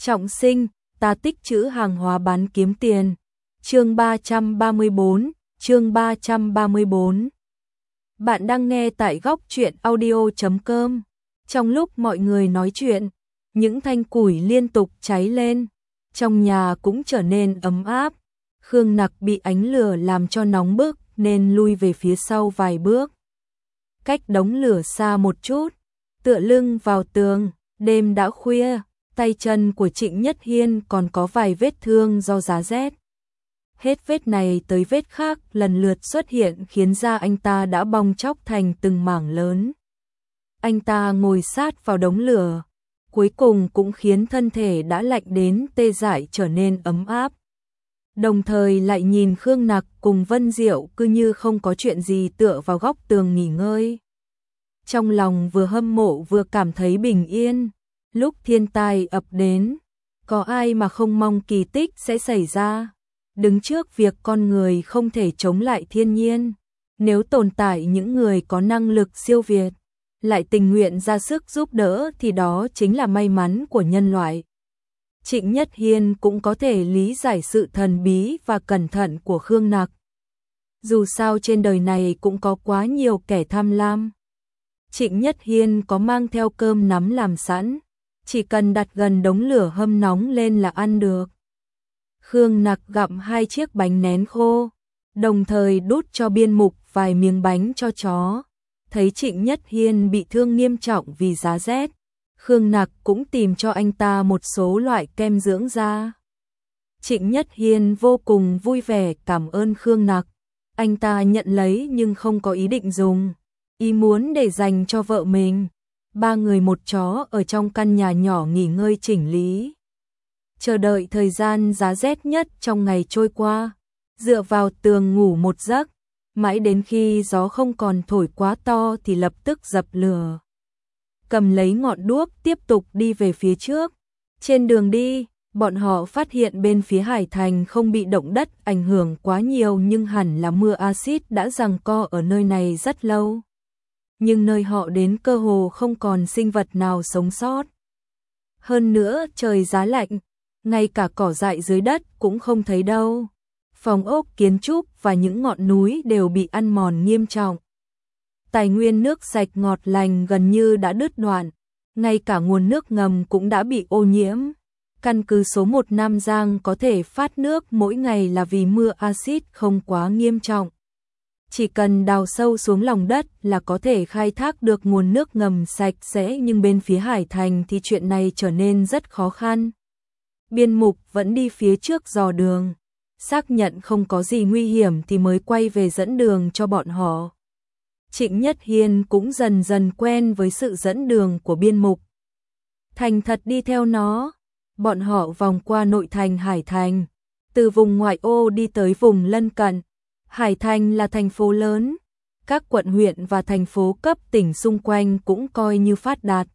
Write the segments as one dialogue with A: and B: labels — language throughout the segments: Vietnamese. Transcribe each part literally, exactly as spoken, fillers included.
A: Trọng sinh, ta tích trữ hàng hóa bán kiếm tiền. Chương ba trăm ba mươi bốn, chương ba trăm ba mươi bốn. Bạn đang nghe tại góc truyện audio chấm com. Trong lúc mọi người nói chuyện, những thanh củi liên tục cháy lên, trong nhà cũng trở nên ấm áp. Khương Nặc bị ánh lửa làm cho nóng bức nên lui về phía sau vài bước. Cách đống lửa xa một chút, tựa lưng vào tường, đêm đã khuya, tay chân của Trịnh Nhất Hiên còn có vài vết thương do giá rét. Hết vết này tới vết khác lần lượt xuất hiện khiến da anh ta đã bong tróc thành từng mảng lớn. Anh ta ngồi sát vào đống lửa, cuối cùng cũng khiến thân thể đã lạnh đến tê dại trở nên ấm áp. Đồng thời lại nhìn Khương Nặc cùng Vân Diệu cứ như không có chuyện gì tựa vào góc tường nghỉ ngơi. Trong lòng vừa hâm mộ vừa cảm thấy bình yên. Lúc thiên tai ập đến, có ai mà không mong kỳ tích sẽ xảy ra. Đứng trước việc con người không thể chống lại thiên nhiên, nếu tồn tại những người có năng lực siêu việt, lại tình nguyện ra sức giúp đỡ thì đó chính là may mắn của nhân loại. Trịnh Nhất Hiên cũng có thể lý giải sự thần bí và cẩn thận của Khương Nặc. Dù sao trên đời này cũng có quá nhiều kẻ tham lam. Trịnh Nhất Hiên có mang theo cơm nắm làm sẵn, chỉ cần đặt gần đống lửa hâm nóng lên là ăn được. Khương Nặc gặm hai chiếc bánh nén khô, đồng thời đút cho Biên Mục vài miếng bánh cho chó. Thấy Trịnh Nhất Hiên bị thương nghiêm trọng vì giá rét, Khương Nặc cũng tìm cho anh ta một số loại kem dưỡng da. Trịnh Nhất Hiên vô cùng vui vẻ cảm ơn Khương Nặc. Anh ta nhận lấy nhưng không có ý định dùng, ý muốn để dành cho vợ mình. Ba người một chó ở trong căn nhà nhỏ nghỉ ngơi chỉnh lý, chờ đợi thời gian giá rét nhất trong ngày trôi qua, dựa vào tường ngủ một giấc, mãi đến khi gió không còn thổi quá to thì lập tức dập lửa. Cầm lấy ngọn đuốc tiếp tục đi về phía trước. Trên đường đi, bọn họ phát hiện bên phía Hải Thành không bị động đất ảnh hưởng quá nhiều, nhưng hẳn là mưa axit đã giằng co ở nơi này rất lâu. Nhưng nơi họ đến cơ hồ không còn sinh vật nào sống sót. Hơn nữa trời giá lạnh, ngay cả cỏ dại dưới đất cũng không thấy đâu. Phòng ốc kiến trúc và những ngọn núi đều bị ăn mòn nghiêm trọng. Tài nguyên nước sạch ngọt lành gần như đã đứt đoạn, ngay cả nguồn nước ngầm cũng đã bị ô nhiễm. Căn cứ số một Nam Giang có thể phát nước mỗi ngày là vì mưa axit không quá nghiêm trọng. Chỉ cần đào sâu xuống lòng đất là có thể khai thác được nguồn nước ngầm sạch sẽ, nhưng bên phía Hải Thành thì chuyện này trở nên rất khó khăn. Biên Mục vẫn đi phía trước dò đường, xác nhận không có gì nguy hiểm thì mới quay về dẫn đường cho bọn họ. Trịnh Nhất Hiên cũng dần dần quen với sự dẫn đường của Biên Mục. Thành thật đi theo nó, bọn họ vòng qua nội thành Hải Thành, từ vùng ngoại ô đi tới vùng lân cận. Hải Thành là thành phố lớn, các quận huyện và thành phố cấp tỉnh xung quanh cũng coi như phát đạt.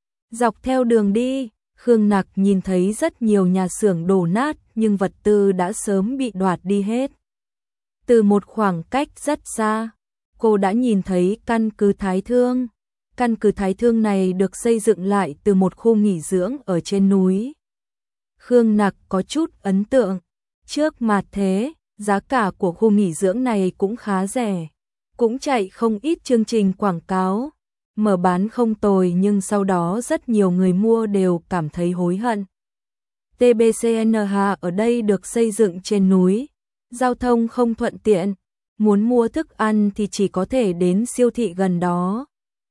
A: Dọc theo đường đi, Khương Nặc nhìn thấy rất nhiều nhà xưởng đổ nát nhưng vật tư đã sớm bị đoạt đi hết. Từ một khoảng cách rất xa, cô đã nhìn thấy căn cứ Thái Thương. Căn cứ Thái Thương này được xây dựng lại từ một khu nghỉ dưỡng ở trên núi. Khương Nặc có chút ấn tượng. Trước mặt thế, giá cả của khu nghỉ dưỡng này cũng khá rẻ, cũng chạy không ít chương trình quảng cáo, mở bán không tồi, nhưng sau đó rất nhiều người mua đều cảm thấy hối hận. tê bê xê en hát ở đây được xây dựng trên núi, giao thông không thuận tiện, muốn mua thức ăn thì chỉ có thể đến siêu thị gần đó.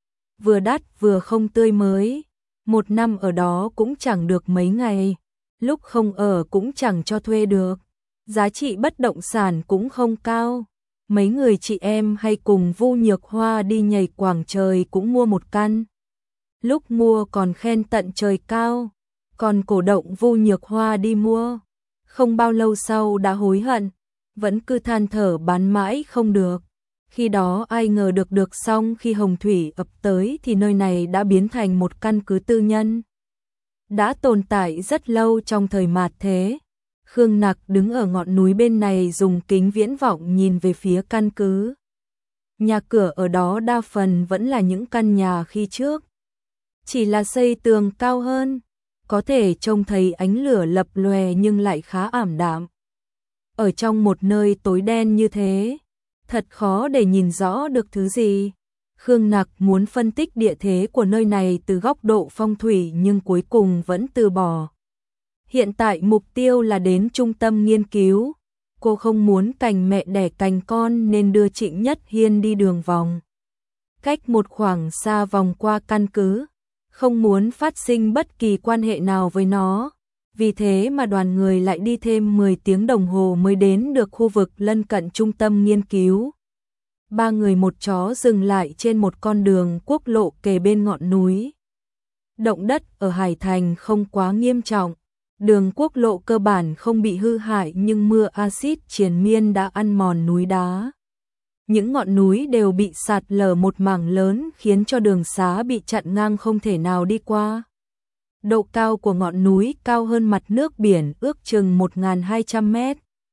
A: Vừa đắt vừa không tươi mới, một năm ở đó cũng chẳng được mấy ngày, lúc không ở cũng chẳng cho thuê được. Giá trị bất động sản cũng không cao. Mấy người chị em hay cùng Vu Nhược Hoa đi nhảy quảng trời cũng mua một căn. Lúc mua còn khen tận trời cao, còn cổ động Vu Nhược Hoa đi mua. Không bao lâu sau đã hối hận, vẫn cứ than thở bán mãi không được. Khi đó ai ngờ được được xong khi hồng thủy ập tới thì nơi này đã biến thành một căn cứ tư nhân. Đã tồn tại rất lâu trong thời mạt thế. Khương Nặc đứng ở ngọn núi bên này dùng kính viễn vọng nhìn về phía căn cứ. Nhà cửa ở đó đa phần vẫn là những căn nhà khi trước, chỉ là xây tường cao hơn. có thể trông thấy ánh lửa lập lòe nhưng lại khá ảm đạm. Ở trong một nơi tối đen như thế, thật khó để nhìn rõ được thứ gì. Khương Nặc muốn phân tích địa thế của nơi này từ góc độ phong thủy nhưng cuối cùng vẫn từ bỏ. Hiện tại mục tiêu là đến trung tâm nghiên cứu. Cô không muốn cành mẹ đẻ cành con nên đưa Trịnh Nhất Hiên đi đường vòng. Cách một khoảng xa vòng qua căn cứ, không muốn phát sinh bất kỳ quan hệ nào với nó. Vì thế mà đoàn người lại đi thêm mười tiếng đồng hồ mới đến được khu vực lân cận trung tâm nghiên cứu. Ba người một chó dừng lại trên một con đường quốc lộ kề bên ngọn núi. Động đất ở Hải Thành không quá nghiêm trọng. Đường quốc lộ cơ bản không bị hư hại nhưng mưa axit triền miên đã ăn mòn núi đá. Những ngọn núi đều bị sạt lở một mảng lớn khiến cho đường xá bị chặn ngang không thể nào đi qua. Độ cao của ngọn núi cao hơn mặt nước biển ước chừng một nghìn hai trăm mét.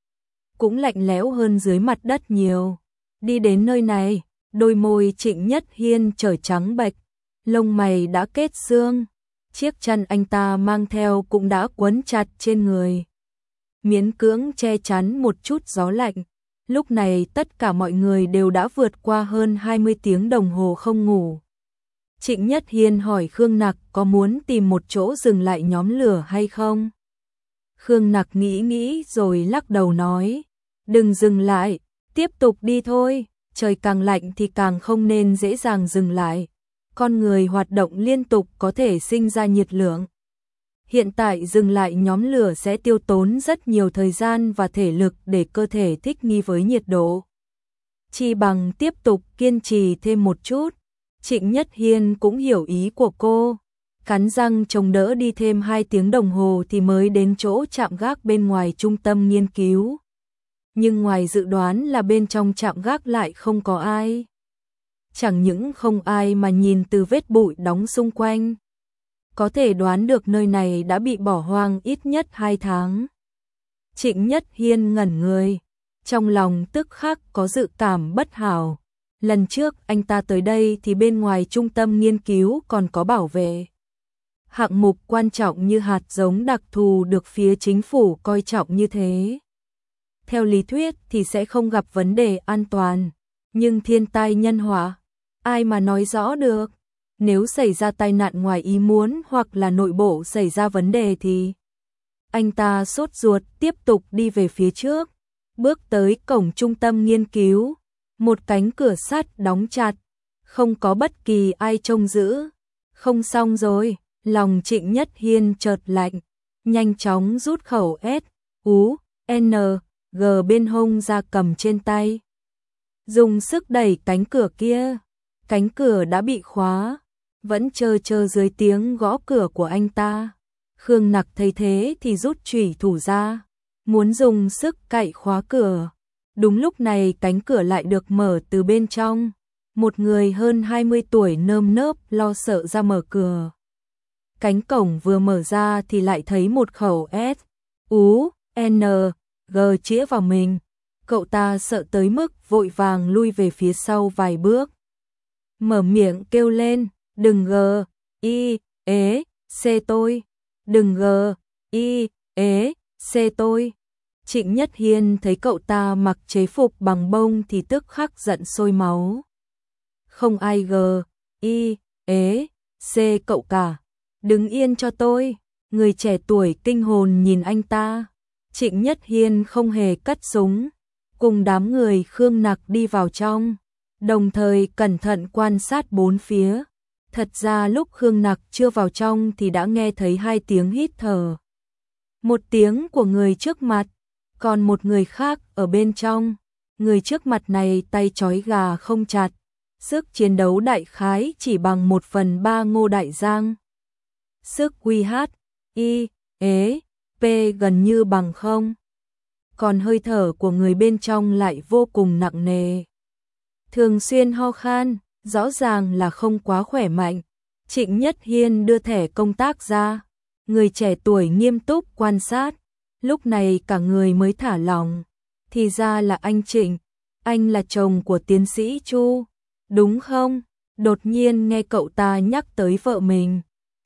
A: Cũng lạnh lẽo hơn dưới mặt đất nhiều. Đi đến nơi này, đôi môi Trịnh Nhất Hiên trở trắng bệch, lông mày đã kết xương. Chiếc chăn anh ta mang theo cũng đã quấn chặt trên người. Miễn cưỡng che chắn một chút gió lạnh. Lúc này tất cả mọi người đều đã vượt qua hơn hai mươi tiếng đồng hồ không ngủ. Trịnh Nhất Hiên hỏi Khương Nặc có muốn tìm một chỗ dừng lại nhóm lửa hay không? Khương Nặc nghĩ nghĩ rồi lắc đầu nói, đừng dừng lại, tiếp tục đi thôi, trời càng lạnh thì càng không nên dễ dàng dừng lại. Con người hoạt động liên tục có thể sinh ra nhiệt lượng. Hiện tại dừng lại nhóm lửa sẽ tiêu tốn rất nhiều thời gian và thể lực để cơ thể thích nghi với nhiệt độ. Chi bằng tiếp tục kiên trì thêm một chút. Trịnh Nhất Hiên cũng hiểu ý của cô. Cắn răng chống đỡ đi thêm hai tiếng đồng hồ thì mới đến chỗ trạm gác bên ngoài trung tâm nghiên cứu. Nhưng ngoài dự đoán là bên trong trạm gác lại không có ai. Chẳng những không ai mà nhìn từ vết bụi đóng xung quanh, có thể đoán được nơi này đã bị bỏ hoang ít nhất hai tháng. Trịnh Nhất Hiên ngẩn người, trong lòng tức khắc có dự cảm bất hảo. Lần trước anh ta tới đây thì bên ngoài trung tâm nghiên cứu còn có bảo vệ. Hạng mục quan trọng như hạt giống đặc thù được phía chính phủ coi trọng như thế. Theo lý thuyết thì sẽ không gặp vấn đề an toàn, nhưng thiên tai nhân họa, ai mà nói rõ được. Nếu xảy ra tai nạn ngoài ý muốn hoặc là nội bộ xảy ra vấn đề thì... Anh ta sốt ruột tiếp tục đi về phía trước, bước tới cổng trung tâm nghiên cứu. Một cánh cửa sắt đóng chặt, không có bất kỳ ai trông giữ. Không xong rồi, lòng Trịnh Nhất Hiên chợt lạnh, nhanh chóng rút khẩu S, U, N, G bên hông ra cầm trên tay. Dùng sức đẩy cánh cửa kia, cánh cửa đã bị khóa, vẫn chờ chờ dưới tiếng gõ cửa của anh ta. Khương Nặc thấy thế thì rút chủy thủ ra, muốn dùng sức cạy khóa cửa. Đúng lúc này cánh cửa lại được mở từ bên trong. Một người hơn hai mươi tuổi nơm nớp lo sợ ra mở cửa. Cánh cổng vừa mở ra thì lại thấy một khẩu S, U, N, G chĩa vào mình. Cậu ta sợ tới mức vội vàng lui về phía sau vài bước. Mở miệng kêu lên, đừng G, I, ế, C tôi. Đừng G, I, ế, C tôi. Trịnh Nhất Hiên thấy cậu ta mặc chế phục bằng bông thì tức khắc giận sôi máu. Không ai G, I, ế, C cậu cả. Đứng yên cho tôi. Người trẻ tuổi kinh hồn nhìn anh ta. Trịnh Nhất Hiên không hề cất súng, cùng đám người Khương Nặc đi vào trong, đồng thời cẩn thận quan sát bốn phía. Thật ra lúc Khương Nặc chưa vào trong thì đã nghe thấy hai tiếng hít thở. Một tiếng của người trước mặt, còn một người khác ở bên trong. Người trước mặt này tay trói gà không chặt, sức chiến đấu đại khái chỉ bằng một phần ba Ngô Đại Giang. Sức quy hát, I, ế, P gần như bằng không. Còn hơi thở của người bên trong lại vô cùng nặng nề. Thường xuyên ho khan, rõ ràng là không quá khỏe mạnh. Trịnh Nhất Hiên đưa thẻ công tác ra. Người trẻ tuổi nghiêm túc quan sát. Lúc này cả người mới thả lòng. Thì ra là anh Trịnh. Anh là chồng của tiến sĩ Chu, đúng không? Đột nhiên nghe cậu ta nhắc tới vợ mình.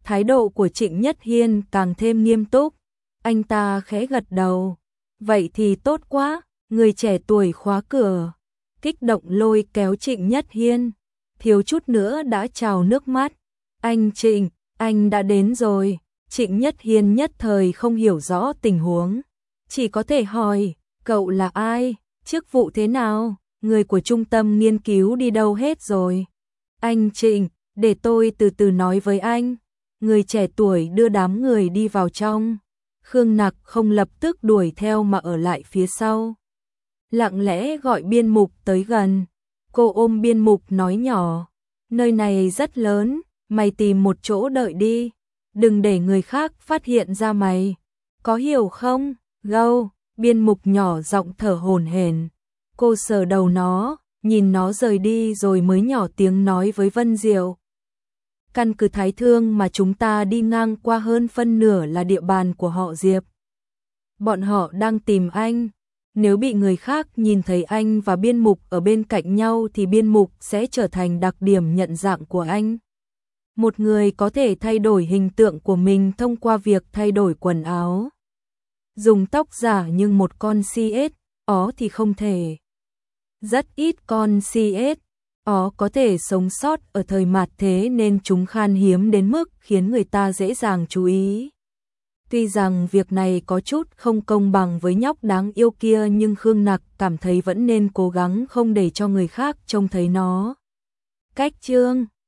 A: Thái độ của Trịnh Nhất Hiên càng thêm nghiêm túc. Anh ta khẽ gật đầu. Vậy thì tốt quá, người trẻ tuổi khóa cửa. Kích động lôi kéo Trịnh Nhất Hiên. Thiếu chút nữa đã trào nước mắt. Anh Trịnh, anh đã đến rồi. Trịnh Nhất Hiên nhất thời không hiểu rõ tình huống. Chỉ có thể hỏi, cậu là ai? Chức vụ thế nào? Người của trung tâm nghiên cứu đi đâu hết rồi? Anh Trịnh, để tôi từ từ nói với anh. Người trẻ tuổi đưa đám người đi vào trong. Khương Nặc không lập tức đuổi theo mà ở lại phía sau. Lặng lẽ gọi Biên Mục tới gần. Cô ôm Biên Mục nói nhỏ. Nơi này rất lớn, mày tìm một chỗ đợi đi. Đừng để người khác phát hiện ra mày. Có hiểu không? Gâu, Biên Mục nhỏ giọng thở hổn hển. Cô sờ đầu nó, nhìn nó rời đi rồi mới nhỏ tiếng nói với Vân Diệu. Căn cứ Thái Thương mà chúng ta đi ngang qua hơn phân nửa là địa bàn của họ Diệp. Bọn họ đang tìm anh. Nếu bị người khác nhìn thấy anh và Biên Mục ở bên cạnh nhau thì Biên Mục sẽ trở thành đặc điểm nhận dạng của anh. Một người có thể thay đổi hình tượng của mình thông qua việc thay đổi quần áo. Dùng tóc giả nhưng một con xê ét, ó thì không thể. Rất ít con xê ét, ó có thể sống sót ở thời mạt thế nên chúng khan hiếm đến mức khiến người ta dễ dàng chú ý. Tuy rằng việc này có chút không công bằng với nhóc đáng yêu kia nhưng Khương Nặc cảm thấy vẫn nên cố gắng không để cho người khác trông thấy nó. Cách chương